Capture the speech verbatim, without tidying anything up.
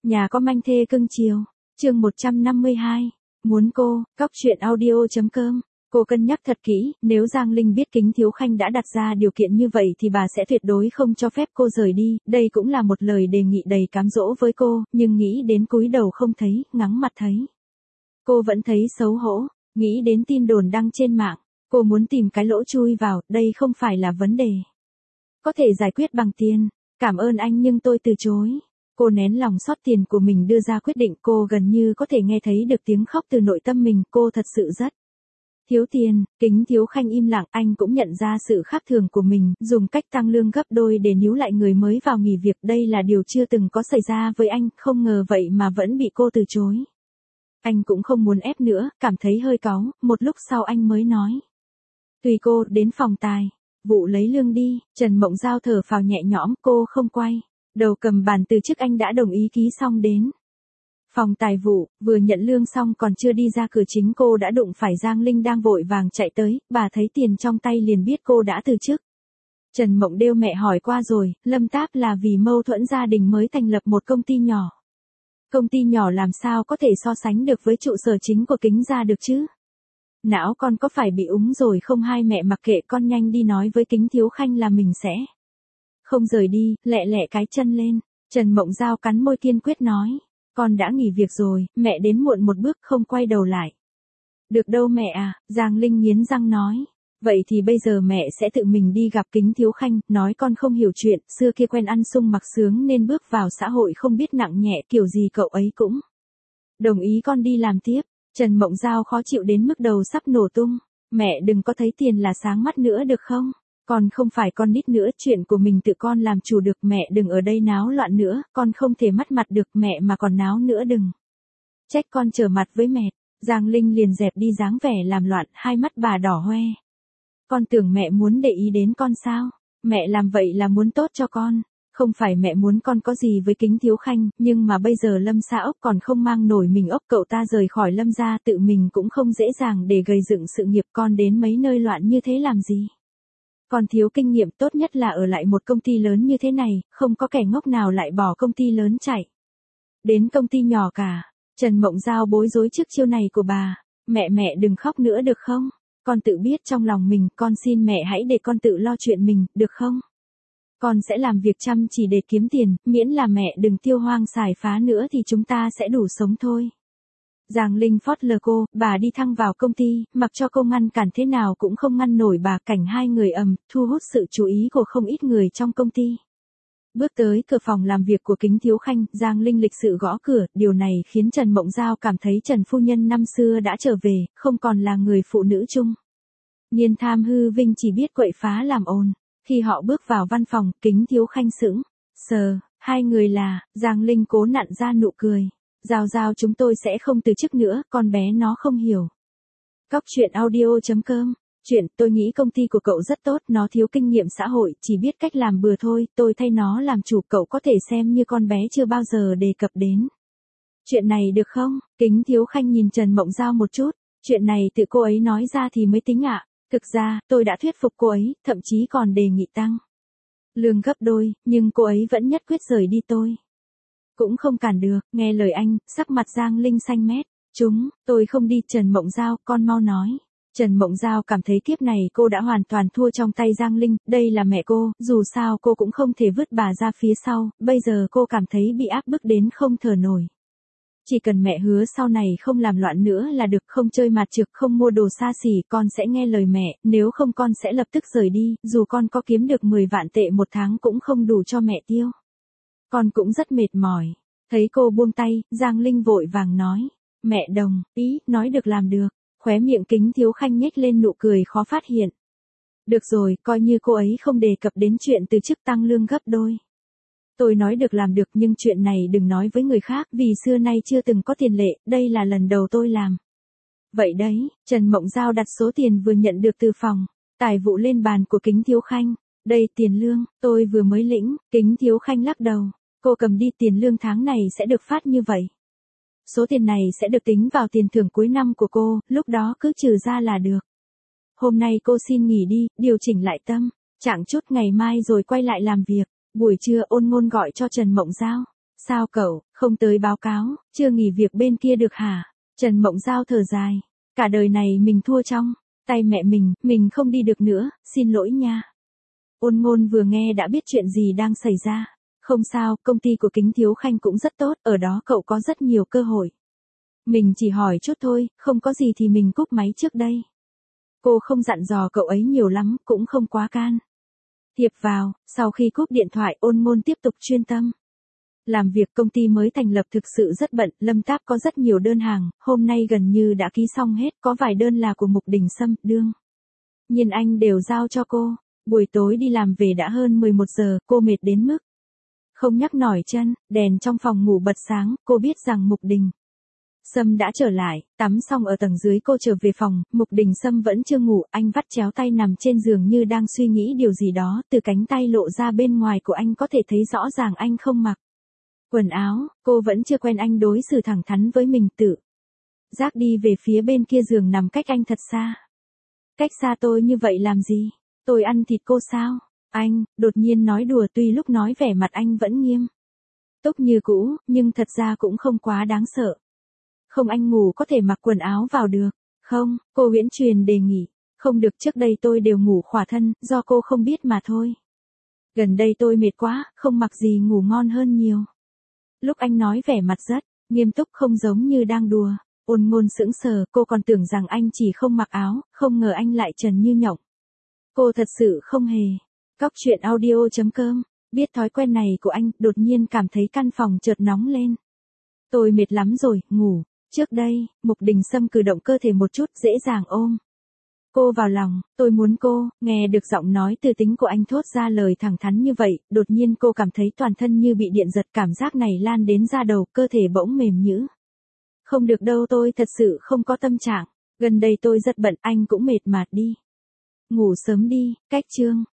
Nhà có manh thê cưng chiều. Chương một trăm năm mươi hai. Muốn cô, cóc truyện audio.com. Cô cân nhắc thật kỹ, nếu Giang Linh biết Kính Thiếu Khanh đã đặt ra điều kiện như vậy thì bà sẽ tuyệt đối không cho phép cô rời đi, đây cũng là một lời đề nghị đầy cám dỗ với cô, nhưng nghĩ đến cúi đầu không thấy, ngắm mặt thấy. Cô vẫn thấy xấu hổ, nghĩ đến tin đồn đăng trên mạng, cô muốn tìm cái lỗ chui vào, đây không phải là vấn đề. Có thể giải quyết bằng tiền, cảm ơn anh nhưng tôi từ chối. Cô nén lòng xót tiền của mình đưa ra quyết định, cô gần như có thể nghe thấy được tiếng khóc từ nội tâm mình, cô thật sự rất thiếu tiền. Kính Thiếu Khanh im lặng, anh cũng nhận ra sự khác thường của mình, dùng cách tăng lương gấp đôi để níu lại người mới vào nghỉ việc, đây là điều chưa từng có xảy ra với anh, không ngờ vậy mà vẫn bị cô từ chối. Anh cũng không muốn ép nữa, cảm thấy hơi cáu, một lúc sau anh mới nói. Tùy cô, đến phòng tài vụ lấy lương đi. Trần Mộng Giao thở phào nhẹ nhõm, cô không quay đầu cầm bàn từ chức anh đã đồng ý ký xong đến phòng tài vụ, vừa nhận lương xong còn chưa đi ra cửa chính cô đã đụng phải Giang Linh đang vội vàng chạy tới, bà thấy tiền trong tay liền biết cô đã từ chức. Trần Mộng Đêu mẹ hỏi qua rồi, Lâm Táp là vì mâu thuẫn gia đình mới thành lập một công ty nhỏ. Công ty nhỏ làm sao có thể so sánh được với trụ sở chính của Kính gia được chứ? Não con có phải bị úng rồi không? Hai mẹ mặc kệ con, nhanh đi nói với Kính Thiếu Khanh là mình sẽ không rời đi, lẹ lẹ cái chân lên. Trần Mộng Giao cắn môi kiên quyết nói. Con đã nghỉ việc rồi, mẹ đến muộn một bước không quay đầu lại. Được đâu mẹ à, Giang Linh nghiến răng nói. Vậy thì bây giờ mẹ sẽ tự mình đi gặp Kính Thiếu Khanh, nói con không hiểu chuyện, xưa kia quen ăn sung mặc sướng nên bước vào xã hội không biết nặng nhẹ, kiểu gì cậu ấy cũng đồng ý con đi làm tiếp. Trần Mộng Giao khó chịu đến mức đầu sắp nổ tung. Mẹ đừng có thấy tiền là sáng mắt nữa được không? Con không phải con nít nữa, chuyện của mình tự con làm chủ được, mẹ đừng ở đây náo loạn nữa, con không thể mất mặt được mẹ mà còn náo nữa đừng. Trách con trở mặt với mẹ. Giang Linh liền dẹp đi dáng vẻ làm loạn, hai mắt bà đỏ hoe. Con tưởng mẹ muốn để ý đến con sao? Mẹ làm vậy là muốn tốt cho con. Không phải mẹ muốn con có gì với Kính Thiếu Khanh, nhưng mà bây giờ Lâm Sa Ốc còn không mang nổi mình ốc, cậu ta rời khỏi Lâm gia tự mình cũng không dễ dàng để gây dựng sự nghiệp, con đến mấy nơi loạn như thế làm gì? Con thiếu kinh nghiệm, tốt nhất là ở lại một công ty lớn như thế này, không có kẻ ngốc nào lại bỏ công ty lớn chạy đến công ty nhỏ cả. Trần Mộng Giao bối rối trước chiêu này của bà. Mẹ mẹ đừng khóc nữa được không? Con tự biết trong lòng mình, con xin mẹ hãy để con tự lo chuyện mình, được không? Con sẽ làm việc chăm chỉ để kiếm tiền, miễn là mẹ đừng tiêu hoang xài phá nữa thì chúng ta sẽ đủ sống thôi. Giang Linh phớt lờ cô, bà đi thăng vào công ty, mặc cho cô ngăn cản thế nào cũng không ngăn nổi bà, cảnh hai người ầm, thu hút sự chú ý của không ít người trong công ty. Bước tới cửa phòng làm việc của Kính Thiếu Khanh, Giang Linh lịch sự gõ cửa, điều này khiến Trần Mộng Giao cảm thấy Trần phu nhân năm xưa đã trở về, không còn là người phụ nữ chung niên tham hư vinh chỉ biết quậy phá làm ồn. Khi họ bước vào văn phòng, Kính Thiếu Khanh sững sờ, hai người là, Giang Linh cố nặn ra nụ cười. Giao Giao chúng tôi sẽ không từ chức nữa, con bé nó không hiểu. Cóc truyện audio.com. Chuyện, tôi nghĩ công ty của cậu rất tốt, nó thiếu kinh nghiệm xã hội, chỉ biết cách làm bừa thôi, tôi thay nó làm chủ, cậu có thể xem như con bé chưa bao giờ đề cập đến chuyện này được không? Kính Thiếu Khanh nhìn Trần Mộng Giao một chút, chuyện này tự cô ấy nói ra thì mới tính ạ. Thực ra, tôi đã thuyết phục cô ấy, thậm chí còn đề nghị tăng lương gấp đôi, nhưng cô ấy vẫn nhất quyết rời đi, tôi cũng không cản được. Nghe lời anh, sắc mặt Giang Linh xanh mét. Chúng, tôi không đi. Trần Mộng Giao, con mau nói. Trần Mộng Giao cảm thấy kiếp này cô đã hoàn toàn thua trong tay Giang Linh, đây là mẹ cô, dù sao cô cũng không thể vứt bà ra phía sau, bây giờ cô cảm thấy bị áp bức đến không thở nổi. Chỉ cần mẹ hứa sau này không làm loạn nữa là được, không chơi mạt trược, không mua đồ xa xỉ, con sẽ nghe lời mẹ, nếu không con sẽ lập tức rời đi, dù con có kiếm được mười vạn tệ một tháng cũng không đủ cho mẹ tiêu. Con cũng rất mệt mỏi. Thấy cô buông tay, Giang Linh vội vàng nói. Mẹ đồng ý, nói được làm được. Khóe miệng Kính Thiếu Khanh nhếch lên nụ cười khó phát hiện. Được rồi, coi như cô ấy không đề cập đến chuyện từ chức tăng lương gấp đôi. Tôi nói được làm được, nhưng chuyện này đừng nói với người khác, vì xưa nay chưa từng có tiền lệ, đây là lần đầu tôi làm. Vậy đấy, Trần Mộng Giao đặt số tiền vừa nhận được từ phòng tài vụ lên bàn của Kính Thiếu Khanh. Đây tiền lương, tôi vừa mới lĩnh. Kính Thiếu Khanh lắc đầu. Cô cầm đi, tiền lương tháng này sẽ được phát như vậy. Số tiền này sẽ được tính vào tiền thưởng cuối năm của cô, lúc đó cứ trừ ra là được. Hôm nay cô xin nghỉ đi, điều chỉnh lại tâm trạng chút, ngày mai rồi quay lại làm việc. Buổi trưa Ôn Ngôn gọi cho Trần Mộng Giao. Sao cậu, không tới báo cáo, chưa nghỉ việc bên kia được hả? Trần Mộng Giao thở dài. Cả đời này mình thua trong tay mẹ mình, mình không đi được nữa, xin lỗi nha. Ôn Ngôn vừa nghe đã biết chuyện gì đang xảy ra. Không sao, công ty của Kính Thiếu Khanh cũng rất tốt, ở đó cậu có rất nhiều cơ hội. Mình chỉ hỏi chút thôi, không có gì thì mình cúp máy trước đây. Cô không dặn dò cậu ấy nhiều lắm, cũng không quá can thiệp vào. Sau khi cúp điện thoại, Ôn Ngôn tiếp tục chuyên tâm làm việc. Công ty mới thành lập thực sự rất bận, Lâm Táp có rất nhiều đơn hàng, hôm nay gần như đã ký xong hết, có vài đơn là của Mục Đình Sâm, đương nhiên anh đều giao cho cô. Buổi tối đi làm về đã hơn mười một giờ, cô mệt đến mức không nhắc nổi chân, đèn trong phòng ngủ bật sáng, cô biết rằng Mục Đình Sâm đã trở lại. Tắm xong ở tầng dưới cô trở về phòng, Mục Đình Sâm vẫn chưa ngủ, anh vắt chéo tay nằm trên giường như đang suy nghĩ điều gì đó, từ cánh tay lộ ra bên ngoài của anh có thể thấy rõ ràng anh không mặc quần áo, cô vẫn chưa quen anh đối xử thẳng thắn với mình, tự giác đi về phía bên kia giường nằm cách anh thật xa. Cách xa tôi như vậy làm gì? Tôi ăn thịt cô sao? Anh, đột nhiên nói đùa, tuy lúc nói vẻ mặt anh vẫn nghiêm túc như cũ, nhưng thật ra cũng không quá đáng sợ. Không, anh ngủ có thể mặc quần áo vào được. Không, cô Huyễn Truyền đề nghị. Không được, trước đây tôi đều ngủ khỏa thân, do cô không biết mà thôi. Gần đây tôi mệt quá, không mặc gì ngủ ngon hơn nhiều. Lúc anh nói vẻ mặt rất nghiêm túc, không giống như đang đùa. Ôn Ngôn sững sờ, cô còn tưởng rằng anh chỉ không mặc áo, không ngờ anh lại trần như nhộng. Cô thật sự không hề. Cóc truyện audio chấm com, biết thói quen này của anh, đột nhiên cảm thấy căn phòng chợt nóng lên. Tôi mệt lắm rồi, ngủ. Trước đây, Mục Đình Sâm cử động cơ thể một chút, dễ dàng ôm cô vào lòng. Tôi muốn cô. Nghe được giọng nói từ tính của anh thốt ra lời thẳng thắn như vậy, đột nhiên cô cảm thấy toàn thân như bị điện giật, cảm giác này lan đến da đầu, cơ thể bỗng mềm nhũn. Không được đâu, tôi thật sự không có tâm trạng. Gần đây tôi rất bận, anh cũng mệt mệt đi. Ngủ sớm đi. Cách chương